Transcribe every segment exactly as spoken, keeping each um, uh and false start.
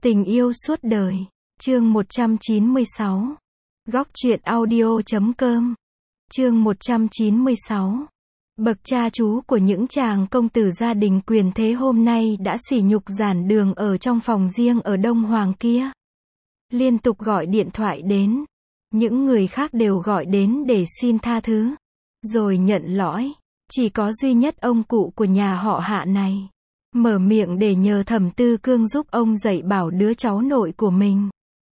Tình yêu suốt đời. Chương một trăm chín mươi sáu. Góc truyện audio chấm com. Chương một trăm chín mươi sáu. Bậc cha chú của những chàng công tử gia đình quyền thế hôm nay đã sỉ nhục giản đường ở trong phòng riêng ở Đông Hoàng kia. Liên tục gọi điện thoại đến. Những người khác đều gọi đến để xin tha thứ. Rồi nhận lỗi. Chỉ có duy nhất ông cụ của nhà họ Hạ này mở miệng để nhờ Thẩm Tư Cương giúp ông dạy bảo đứa cháu nội của mình.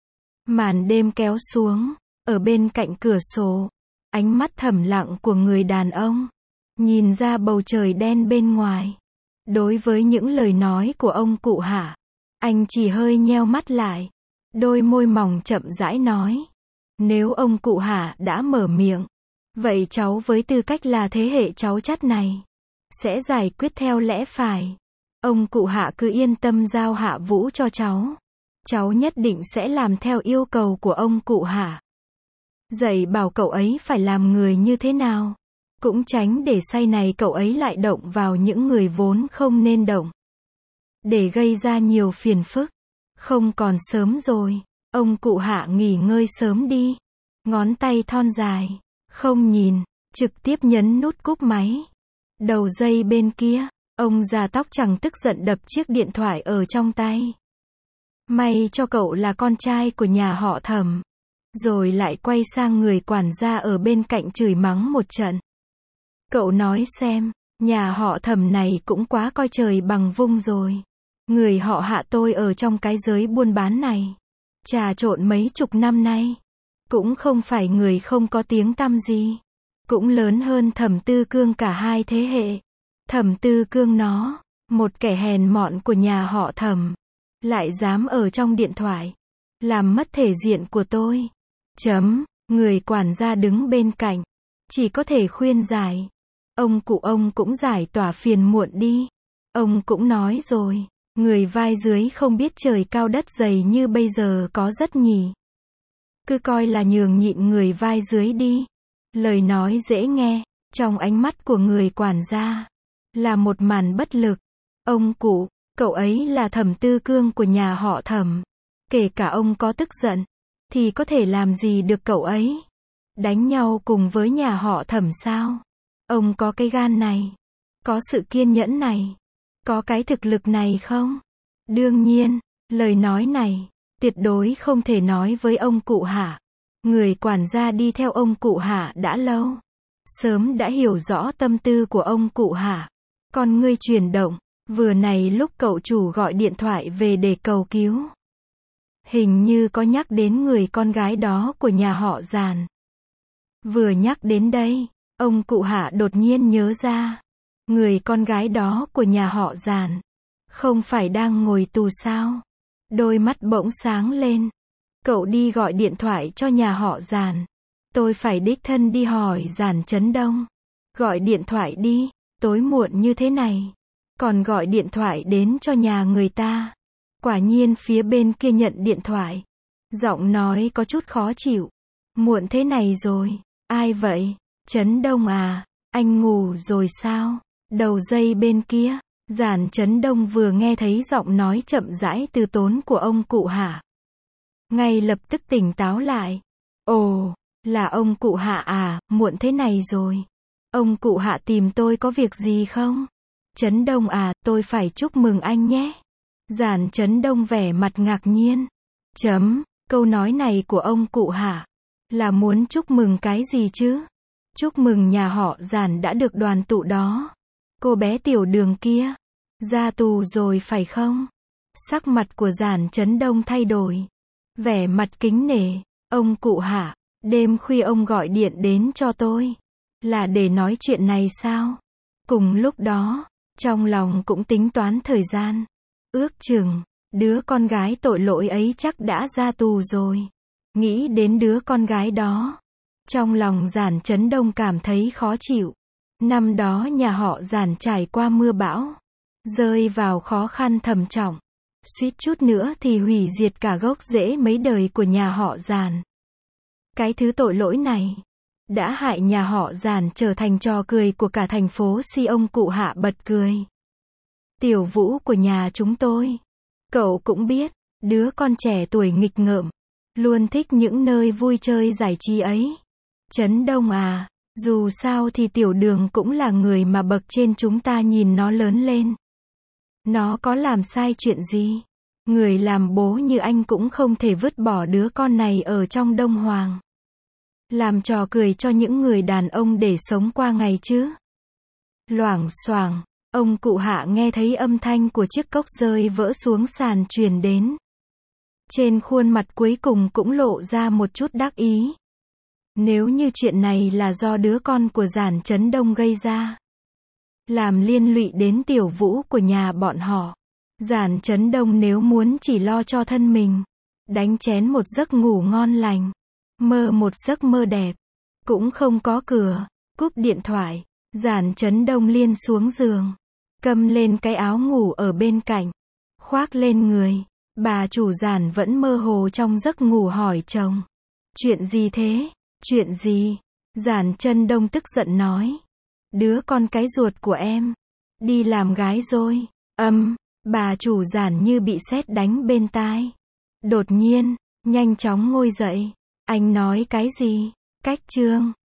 Màn đêm kéo xuống, ở bên cạnh cửa sổ, ánh mắt thầm lặng của người đàn ông nhìn ra bầu trời đen bên ngoài. Đối với những lời nói của ông cụ Hạ, anh chỉ hơi nheo mắt lại, đôi môi mỏng chậm rãi nói: nếu ông cụ Hạ đã mở miệng, vậy cháu với tư cách là thế hệ cháu chắt này sẽ giải quyết theo lẽ phải. Ông cụ Hạ cứ yên tâm giao Hạ Vũ cho cháu. Cháu nhất định sẽ làm theo yêu cầu của ông cụ Hạ. Dạy bảo cậu ấy phải làm người như thế nào, cũng tránh để sau này cậu ấy lại động vào những người vốn không nên động, để gây ra nhiều phiền phức. Không còn sớm rồi, ông cụ Hạ nghỉ ngơi sớm đi. Ngón tay thon dài, không nhìn, trực tiếp nhấn nút cúp máy. Đầu dây bên kia, ông già tóc trắng tức giận đập chiếc điện thoại ở trong tay. May cho cậu là con trai của nhà họ Thẩm. Rồi lại quay sang người quản gia ở bên cạnh chửi mắng một trận. Cậu nói xem, nhà họ Thẩm này cũng quá coi trời bằng vung rồi. Người họ Hạ tôi ở trong cái giới buôn bán này trà trộn mấy chục năm nay, cũng không phải người không có tiếng tăm gì, cũng lớn hơn Thẩm Tư Cương cả hai thế hệ. Thẩm Tư Cương nó, một kẻ hèn mọn của nhà họ Thẩm, lại dám ở trong điện thoại làm mất thể diện của tôi. Chấm. Người quản gia đứng bên cạnh chỉ có thể khuyên giải. Ông cụ ông cũng giải tỏa phiền muộn đi. Ông cũng nói rồi, người vai dưới không biết trời cao đất dày như bây giờ có rất nhỉ. Cứ coi là nhường nhịn người vai dưới đi. Lời nói dễ nghe, trong ánh mắt của người quản gia là một màn bất lực. Ông cụ, cậu ấy là Thẩm Tư Cương của nhà họ Thẩm. Kể cả ông có tức giận, thì có thể làm gì được cậu ấy? Đánh nhau cùng với nhà họ Thẩm sao? Ông có cái gan này, có sự kiên nhẫn này, có cái thực lực này không? Đương nhiên, lời nói này tuyệt đối không thể nói với ông cụ Hạ. Người quản gia đi theo ông cụ Hạ đã lâu, sớm đã hiểu rõ tâm tư của ông cụ Hạ. Con ngươi chuyển động, vừa này lúc cậu chủ gọi điện thoại về để cầu cứu, hình như có nhắc đến người con gái đó của nhà họ Giản. Vừa nhắc đến đây, ông cụ Hạ đột nhiên nhớ ra, người con gái đó của nhà họ Giản không phải đang ngồi tù sao? Đôi mắt bỗng sáng lên. Cậu đi gọi điện thoại cho nhà họ Giản. Tôi phải đích thân đi hỏi Giản Chấn Đông. Gọi điện thoại đi, tối muộn như thế này còn gọi điện thoại đến cho nhà người ta. Quả nhiên phía bên kia nhận điện thoại, giọng nói có chút khó chịu. Muộn thế này rồi, ai vậy? Chấn Đông à, anh ngủ rồi sao? Đầu dây bên kia, Giản Chấn Đông vừa nghe thấy giọng nói chậm rãi từ tốn của ông cụ Hạ, ngay lập tức tỉnh táo lại. Ồ, là ông cụ Hạ à, muộn thế này rồi. Ông cụ Hạ tìm tôi có việc gì không? Chấn Đông à, tôi phải chúc mừng anh nhé. Giản Chấn Đông vẻ mặt ngạc nhiên. Chấm. Câu nói này của ông cụ Hạ là muốn chúc mừng cái gì chứ? Chúc mừng nhà họ Giản đã được đoàn tụ đó. Cô bé tiểu đường kia ra tù rồi phải không? Sắc mặt của Giản Chấn Đông thay đổi, vẻ mặt kính nể. Ông cụ Hạ, đêm khuya ông gọi điện đến cho tôi là để nói chuyện này sao? Cùng lúc đó, trong lòng cũng tính toán thời gian. Ước chừng, đứa con gái tội lỗi ấy chắc đã ra tù rồi. Nghĩ đến đứa con gái đó, trong lòng Giản Chấn Đông cảm thấy khó chịu. Năm đó nhà họ Giản trải qua mưa bão, rơi vào khó khăn trầm trọng, suýt chút nữa thì hủy diệt cả gốc rễ mấy đời của nhà họ Giản. Cái thứ tội lỗi này đã hại nhà họ Giản trở thành trò cười của cả thành phố. Si ông cụ Hạ bật cười. Tiểu Vũ của nhà chúng tôi, cậu cũng biết, Đứa con trẻ tuổi nghịch ngợm, luôn thích những nơi vui chơi giải trí ấy. Trấn Đông à, dù sao thì Tiểu Đường cũng là người mà bậc trên chúng ta nhìn nó lớn lên. Nó có làm sai chuyện gì? Người làm bố như anh cũng không thể vứt bỏ đứa con này ở trong Đông Hoàng. Làm trò cười cho những người đàn ông để sống qua ngày chứ. Loảng xoảng, ông cụ Hạ nghe thấy âm thanh của chiếc cốc rơi vỡ xuống sàn truyền đến. Trên khuôn mặt cuối cùng cũng lộ ra một chút đắc ý. Nếu như chuyện này là do đứa con của Giản Trấn Đông gây ra, làm liên lụy đến Tiểu Vũ của nhà bọn họ, Giản Trấn Đông nếu muốn chỉ lo cho thân mình, đánh chén một giấc ngủ ngon lành, mơ một giấc mơ đẹp, cũng không có cửa. Cúp điện thoại, Giản Trấn Đông liên xuống giường, cầm lên cái áo ngủ ở bên cạnh, khoác lên người. Bà chủ Giản vẫn mơ hồ trong giấc ngủ hỏi chồng. Chuyện gì thế? Chuyện gì? Giản Trấn Đông tức giận nói. Đứa con cái ruột của em đi làm gái rồi. Âm, bà chủ Giản như bị sét đánh bên tai. Đột nhiên, nhanh chóng ngồi dậy. Anh nói cái gì? Cách chương